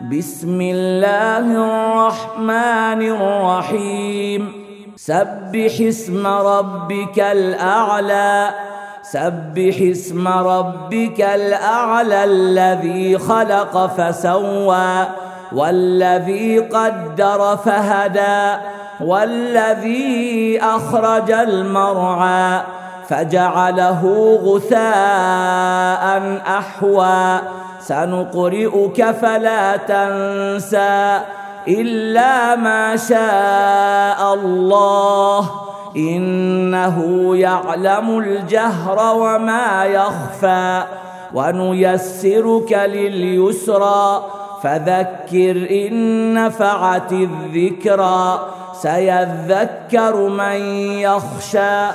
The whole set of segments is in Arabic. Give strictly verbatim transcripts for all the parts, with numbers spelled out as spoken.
بسم الله الرحمن الرحيم سبح اسم ربك الأعلى سبح اسم ربك الأعلى الذي خلق فسوى والذي قدر فهدى والذي أخرج المرعى فجعله غثاء أحوى سنقرئك فلا تنسى إلا ما شاء الله إنه يعلم الجهر وما يخفى ونيسرك لليسرى فذكر إن نفعت الذكرى سيذكر من يخشى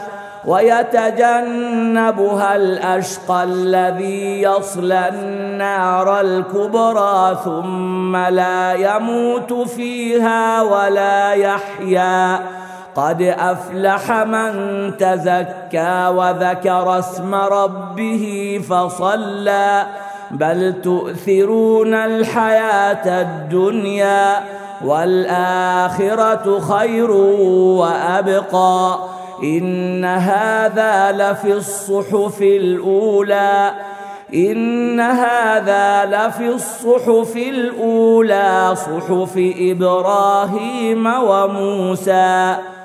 ويتجنبها الأشقى الذي يصلى النار الكبرى ثم لا يموت فيها ولا يحيا قد أفلح من تزكى وذكر اسم ربه فصلى بل تؤثرون الحياة الدنيا والآخرة خير وأبقى إن هذا لفي الصحف الأولى إن هذا لفي الصحف الأولى صحف إبراهيم وموسى.